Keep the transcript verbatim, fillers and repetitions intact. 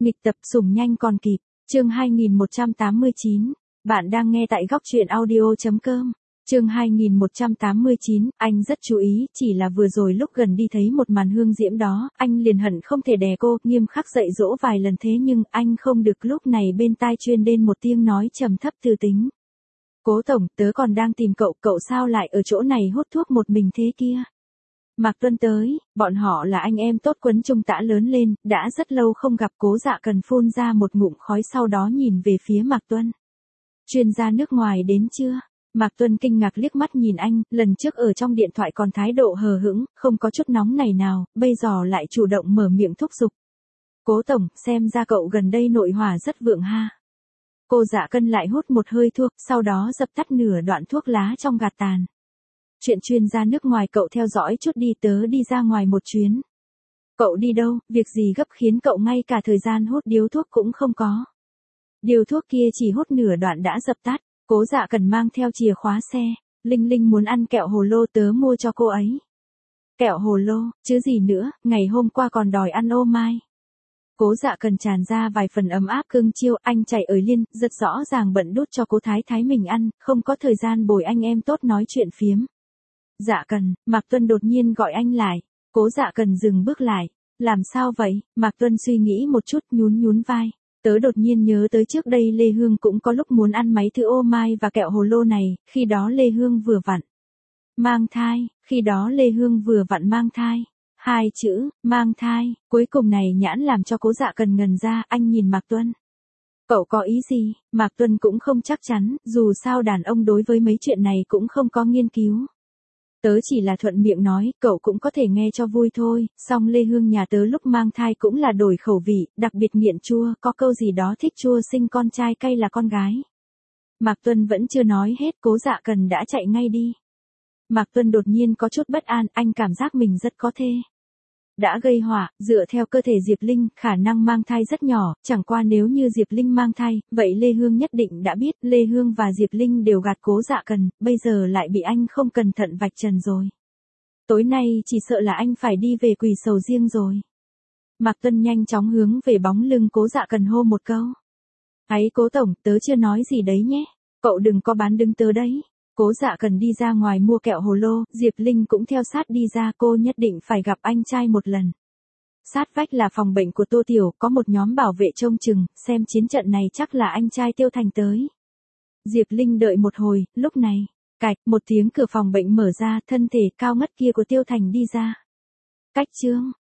Nghịch tập sủng nhanh còn kịp, chương hai nghìn một trăm tám mươi chín. Bạn đang nghe tại góc truyện audio.com. Chương hai nghìn một trăm tám mươi chín, anh rất chú ý, chỉ là vừa rồi lúc gần đi thấy một màn hương diễm đó, anh liền hận không thể đè cô, nghiêm khắc dạy dỗ vài lần thế nhưng anh không được, lúc này bên tai truyền đến một tiếng nói trầm thấp từ tính. Cố tổng, tớ còn đang tìm cậu, cậu sao lại ở chỗ này hút thuốc một mình thế kia? Mạc Tuân tới, bọn họ là anh em tốt quấn chung tã lớn lên, đã rất lâu không gặp. Cố Dạ Cần phun ra một ngụm khói sau đó nhìn về phía Mạc Tuân. Chuyên gia nước ngoài đến chưa? Mạc Tuân kinh ngạc liếc mắt nhìn anh, lần trước ở trong điện thoại còn thái độ hờ hững, không có chút nóng này nào, bây giờ lại chủ động mở miệng thúc giục. Cố tổng, xem ra cậu gần đây nội hỏa rất vượng ha. Cô Dạ Cân lại hút một hơi thuốc, sau đó dập tắt nửa đoạn thuốc lá trong gạt tàn. Chuyện chuyên gia nước ngoài cậu theo dõi chút đi, tớ đi ra ngoài một chuyến. Cậu đi đâu, việc gì gấp khiến cậu ngay cả thời gian hút điếu thuốc cũng không có. Điếu thuốc kia chỉ hút nửa đoạn đã dập tắt. Cố Dạ Cần mang theo chìa khóa xe. Linh Linh muốn ăn kẹo hồ lô, tớ mua cho cô ấy. Kẹo hồ lô, chứ gì nữa, ngày hôm qua còn đòi ăn ô mai. Cố Dạ Cần tràn ra vài phần ấm áp cưng chiêu, anh chạy ở liên, rất rõ ràng bận đút cho cố thái thái mình ăn, không có thời gian bồi anh em tốt nói chuyện phiếm. Dạ Cần, Mạc Tuân đột nhiên gọi anh lại. Cố Dạ Cần dừng bước lại. Làm sao vậy? Mạc Tuân suy nghĩ một chút, nhún nhún vai. Tớ đột nhiên nhớ tới trước đây Lê Hương cũng có lúc muốn ăn mấy thứ ô mai và kẹo hồ lô này, khi đó Lê Hương vừa vặn mang thai, khi đó Lê Hương vừa vặn mang thai. Hai chữ, mang thai, cuối cùng này nhãn làm cho Cố Dạ Cần ngần ra, anh nhìn Mạc Tuân. Cậu có ý gì? Mạc Tuân cũng không chắc chắn, dù sao đàn ông đối với mấy chuyện này cũng không có nghiên cứu. Tớ chỉ là thuận miệng nói, cậu cũng có thể nghe cho vui thôi, song Lê Hương nhà tớ lúc mang thai cũng là đổi khẩu vị, đặc biệt nghiện chua, có câu gì đó thích chua, sinh con trai cay là con gái. Mạc Tuân vẫn chưa nói hết, Cố Dạ Cần đã chạy ngay đi. Mạc Tuân đột nhiên có chút bất an, anh cảm giác mình rất có thê. Đã gây họa, dựa theo cơ thể Diệp Linh, khả năng mang thai rất nhỏ, chẳng qua nếu như Diệp Linh mang thai, vậy Lê Hương nhất định đã biết, Lê Hương và Diệp Linh đều gạt Cố Dạ Cần, bây giờ lại bị anh không cẩn thận vạch trần rồi. Tối nay chỉ sợ là anh phải đi về quỳ sầu riêng rồi. Mạc Tuân nhanh chóng hướng về bóng lưng Cố Dạ Cần hô một câu. Ấy Cố tổng, tớ chưa nói gì đấy nhé, cậu đừng có bán đứng tớ đấy. Cố Dạ Cần đi ra ngoài mua kẹo hồ lô, Diệp Linh cũng theo sát đi ra, cô nhất định phải gặp anh trai một lần. Sát vách là phòng bệnh của Tô Tiểu, có một nhóm bảo vệ trông chừng, xem chiến trận này chắc là anh trai Tiêu Thành tới. Diệp Linh đợi một hồi, lúc này, cạch, một tiếng cửa phòng bệnh mở ra, thân thể cao ngất kia của Tiêu Thành đi ra. Cách chương,